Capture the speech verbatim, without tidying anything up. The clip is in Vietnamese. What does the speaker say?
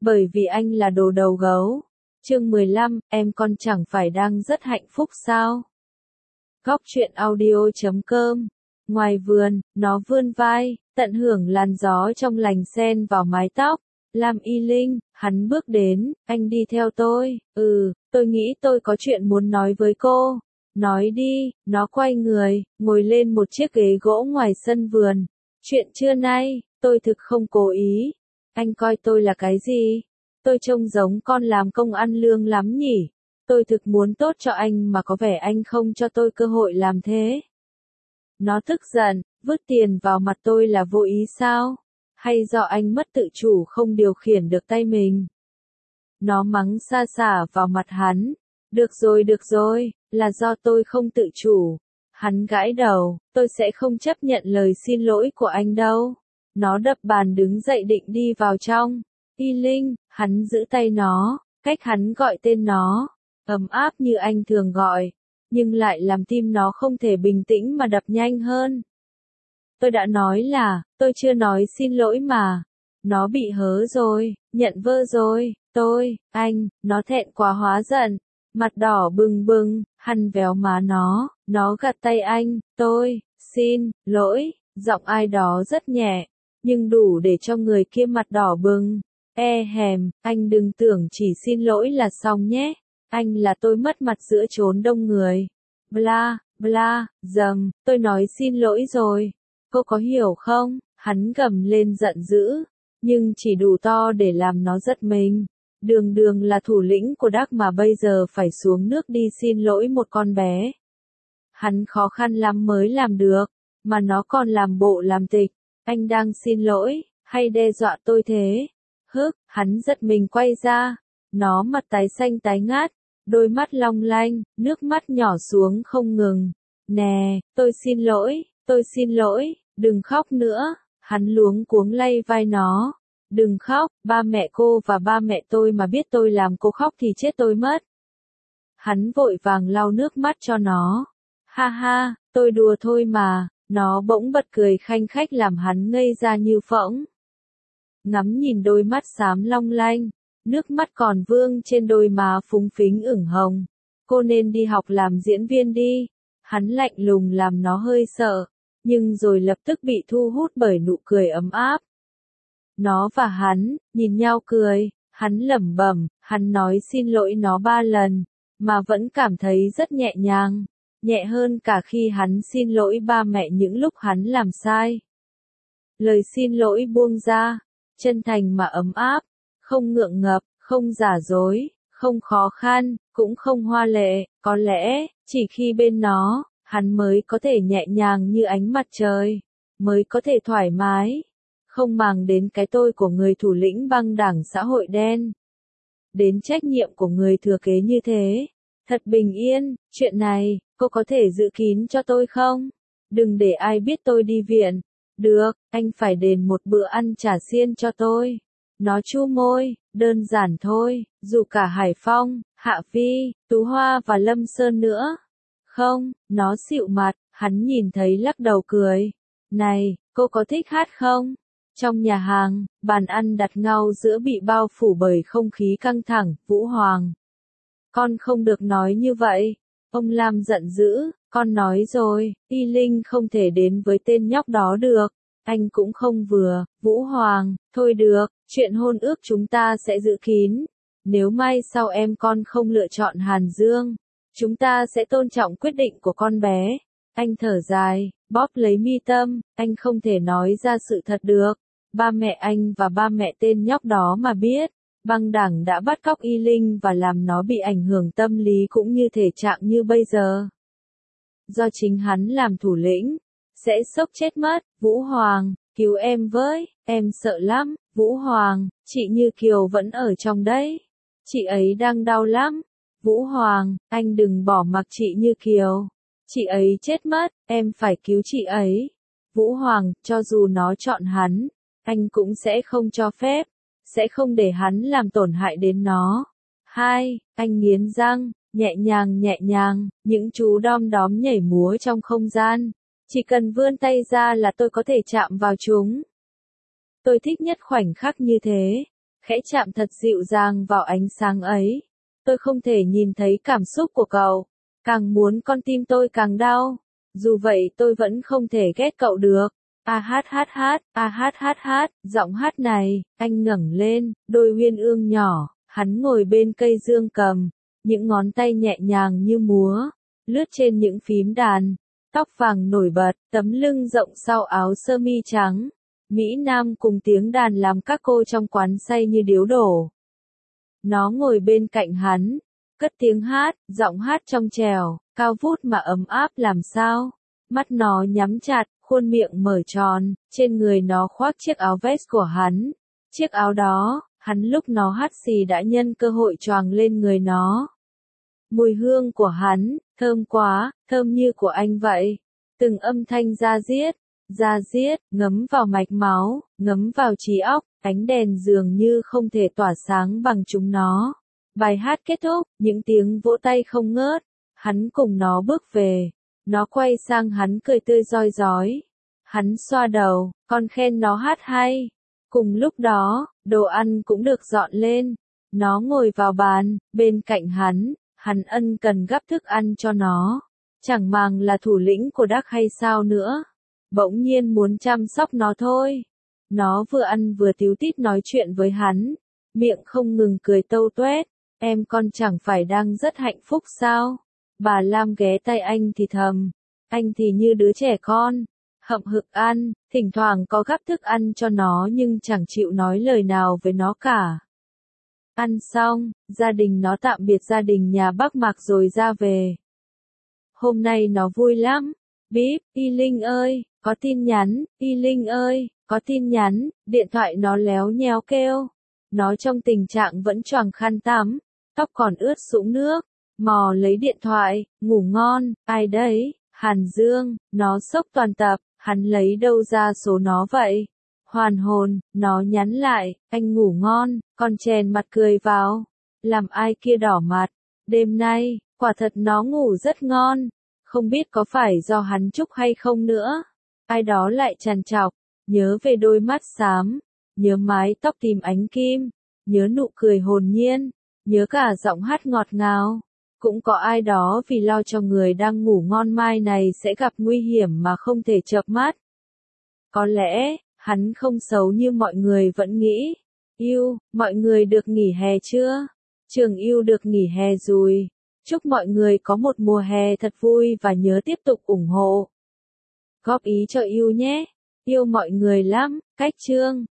Bởi vì anh là đồ đầu gấu. Chương mười lăm, em con chẳng phải đang rất hạnh phúc sao? Góc truyện audio chấm com. Ngoài vườn, nó vươn vai, tận hưởng làn gió trong lành xen vào mái tóc. Lam Y Linh, hắn bước đến, anh đi theo tôi. Ừ, tôi nghĩ tôi có chuyện muốn nói với cô. Nói đi, nó quay người, ngồi lên một chiếc ghế gỗ ngoài sân vườn. Chuyện trưa nay, tôi thực không cố ý. Anh coi tôi là cái gì? Tôi trông giống con làm công ăn lương lắm nhỉ? Tôi thực muốn tốt cho anh mà có vẻ anh không cho tôi cơ hội làm thế. Nó tức giận, vứt tiền vào mặt tôi là vô ý sao? Hay do anh mất tự chủ không điều khiển được tay mình? Nó mắng xa xả vào mặt hắn. Được rồi được rồi, là do tôi không tự chủ. Hắn gãi đầu, tôi sẽ không chấp nhận lời xin lỗi của anh đâu. Nó đập bàn đứng dậy định đi vào trong. Y Linh, hắn giữ tay nó, cách hắn gọi tên nó, ấm áp như anh thường gọi, nhưng lại làm tim nó không thể bình tĩnh mà đập nhanh hơn. Tôi đã nói là, tôi chưa nói xin lỗi mà. Nó bị hớ rồi, nhận vơ rồi, tôi, anh, nó thẹn quá hóa giận, mặt đỏ bừng bừng, hằn véo má nó, nó gạt tay anh, tôi, xin, lỗi, giọng ai đó rất nhẹ, nhưng đủ để cho người kia mặt đỏ bừng. E hèm, anh đừng tưởng chỉ xin lỗi là xong nhé, anh là tôi mất mặt giữa chốn đông người. Bla, bla, dầm, tôi nói xin lỗi rồi. Cô có hiểu không? Hắn gầm lên giận dữ, nhưng chỉ đủ to để làm nó giật mình. Đường đường là thủ lĩnh của Đắc mà bây giờ phải xuống nước đi xin lỗi một con bé. Hắn khó khăn lắm mới làm được, mà nó còn làm bộ làm tịch. Anh đang xin lỗi, hay đe dọa tôi thế? Hức, hắn giật mình quay ra. Nó mặt tái xanh tái ngát, đôi mắt long lanh, nước mắt nhỏ xuống không ngừng. Nè, tôi xin lỗi, tôi xin lỗi, đừng khóc nữa. Hắn luống cuống lay vai nó. Đừng khóc, ba mẹ cô và ba mẹ tôi mà biết tôi làm cô khóc thì chết tôi mất. Hắn vội vàng lau nước mắt cho nó. Ha ha, tôi đùa thôi mà. Nó bỗng bật cười khanh khách làm hắn ngây ra như phỗng. Ngắm nhìn đôi mắt xám long lanh, nước mắt còn vương trên đôi má phúng phính ửng hồng. Cô nên đi học làm diễn viên đi. Hắn lạnh lùng làm nó hơi sợ, nhưng rồi lập tức bị thu hút bởi nụ cười ấm áp. Nó và hắn, nhìn nhau cười, hắn lẩm bẩm, hắn nói xin lỗi nó ba lần, mà vẫn cảm thấy rất nhẹ nhàng, nhẹ hơn cả khi hắn xin lỗi ba mẹ những lúc hắn làm sai. Lời xin lỗi buông ra, chân thành mà ấm áp, không ngượng ngập, không giả dối, không khó khăn, cũng không hoa lệ, có lẽ, chỉ khi bên nó, hắn mới có thể nhẹ nhàng như ánh mặt trời, mới có thể thoải mái, không màng đến cái tôi của người thủ lĩnh băng đảng xã hội đen, đến trách nhiệm của người thừa kế như thế. Thật bình yên, chuyện này, cô có thể giữ kín cho tôi không? Đừng để ai biết tôi đi viện. Được, anh phải đền một bữa ăn chả xiên cho tôi. Nó chu môi, đơn giản thôi, dù cả Hải Phong, Hạ Vi, Tú Hoa và Lâm Sơn nữa. Không, nó xịu mặt, hắn nhìn thấy lắc đầu cười. Này, cô có thích hát không? Trong nhà hàng, bàn ăn đặt ngao giữa bị bao phủ bởi không khí căng thẳng, Vũ Hoàng. Con không được nói như vậy. Ông Lam giận dữ, con nói rồi, Y Linh không thể đến với tên nhóc đó được. Anh cũng không vừa, Vũ Hoàng, thôi được, chuyện hôn ước chúng ta sẽ giữ kín. Nếu mai sau em con không lựa chọn Hàn Dương, chúng ta sẽ tôn trọng quyết định của con bé. Anh thở dài, bóp lấy mi tâm, anh không thể nói ra sự thật được. Ba mẹ anh và ba mẹ tên nhóc đó mà biết, băng đảng đã bắt cóc Y Linh và làm nó bị ảnh hưởng tâm lý cũng như thể trạng như bây giờ. Do chính hắn làm thủ lĩnh, sẽ sốc chết mất. Vũ Hoàng, cứu em với, em sợ lắm. Vũ Hoàng, chị Như Kiều vẫn ở trong đấy. Chị ấy đang đau lắm. Vũ Hoàng, anh đừng bỏ mặc chị Như Kiều. Chị ấy chết mất, em phải cứu chị ấy. Vũ Hoàng, cho dù nó chọn hắn, anh cũng sẽ không cho phép, sẽ không để hắn làm tổn hại đến nó. Hai, anh nghiến răng, nhẹ nhàng nhẹ nhàng, những chú đom đóm nhảy múa trong không gian. Chỉ cần vươn tay ra là tôi có thể chạm vào chúng. Tôi thích nhất khoảnh khắc như thế. khẽ chạm thật dịu dàng vào ánh sáng ấy. Tôi không thể nhìn thấy cảm xúc của cậu, càng muốn con tim tôi càng đau. Dù vậy tôi vẫn không thể ghét cậu được. A hát hát hát, a hát hát hát, giọng hát này, anh ngẩng lên, đôi uyên ương nhỏ, hắn ngồi bên cây dương cầm, những ngón tay nhẹ nhàng như múa, lướt trên những phím đàn, tóc vàng nổi bật, tấm lưng rộng sau áo sơ mi trắng. Mỹ Nam cùng tiếng đàn làm các cô trong quán say như điếu đổ. Nó ngồi bên cạnh hắn, cất tiếng hát, giọng hát trong trẻo, cao vút mà ấm áp làm sao. Mắt nó nhắm chặt, khuôn miệng mở tròn, trên người nó khoác chiếc áo vest của hắn. Chiếc áo đó, hắn lúc nó hát xì đã nhân cơ hội choàng lên người nó. Mùi hương của hắn, thơm quá, thơm như của anh vậy. Từng âm thanh da diết, da diết, ngấm vào mạch máu, ngấm vào trí óc, ánh đèn dường như không thể tỏa sáng bằng chúng nó. Bài hát kết thúc, những tiếng vỗ tay không ngớt, hắn cùng nó bước về. Nó quay sang hắn cười tươi rói rói. Hắn xoa đầu, con khen nó hát hay. Cùng lúc đó, đồ ăn cũng được dọn lên. Nó ngồi vào bàn, bên cạnh hắn, hắn ân cần gắp thức ăn cho nó. Chẳng màng là thủ lĩnh của Đắc hay sao nữa. Bỗng nhiên muốn chăm sóc nó thôi. Nó vừa ăn vừa tíu tít nói chuyện với hắn. Miệng không ngừng cười tâu tuét. Em con chẳng phải đang rất hạnh phúc sao? Bà Lam ghé tay anh thì thầm. Anh thì như đứa trẻ con. Hậm hực ăn, thỉnh thoảng có gắp thức ăn cho nó nhưng chẳng chịu nói lời nào với nó cả. Ăn xong, gia đình nó tạm biệt gia đình nhà bác Mạc rồi ra về. Hôm nay nó vui lắm. Bíp, Y Linh ơi, có tin nhắn, Y Linh ơi, có tin nhắn, điện thoại nó léo nhéo kêu. Nó trong tình trạng vẫn choàng khăn tắm, tóc còn ướt sũng nước, mò lấy điện thoại, ngủ ngon, ai đấy, Hàn Dương, nó sốc toàn tập, hắn lấy đâu ra số nó vậy? Hoàn hồn, nó nhắn lại, anh ngủ ngon, con chèn mặt cười vào, làm ai kia đỏ mặt, đêm nay, quả thật nó ngủ rất ngon, không biết có phải do hắn chúc hay không nữa. Ai đó lại trằn trọc, nhớ về đôi mắt xám, nhớ mái tóc tìm ánh kim, nhớ nụ cười hồn nhiên, nhớ cả giọng hát ngọt ngào. Cũng có ai đó vì lo cho người đang ngủ ngon mai này sẽ gặp nguy hiểm mà không thể chợp mắt. Có lẽ, hắn không xấu như mọi người vẫn nghĩ. Yêu, mọi người được nghỉ hè chưa? Trường yêu được nghỉ hè rồi. Chúc mọi người có một mùa hè thật vui và nhớ tiếp tục ủng hộ. Góp ý cho yêu nhé. Yêu mọi người lắm, cách chương.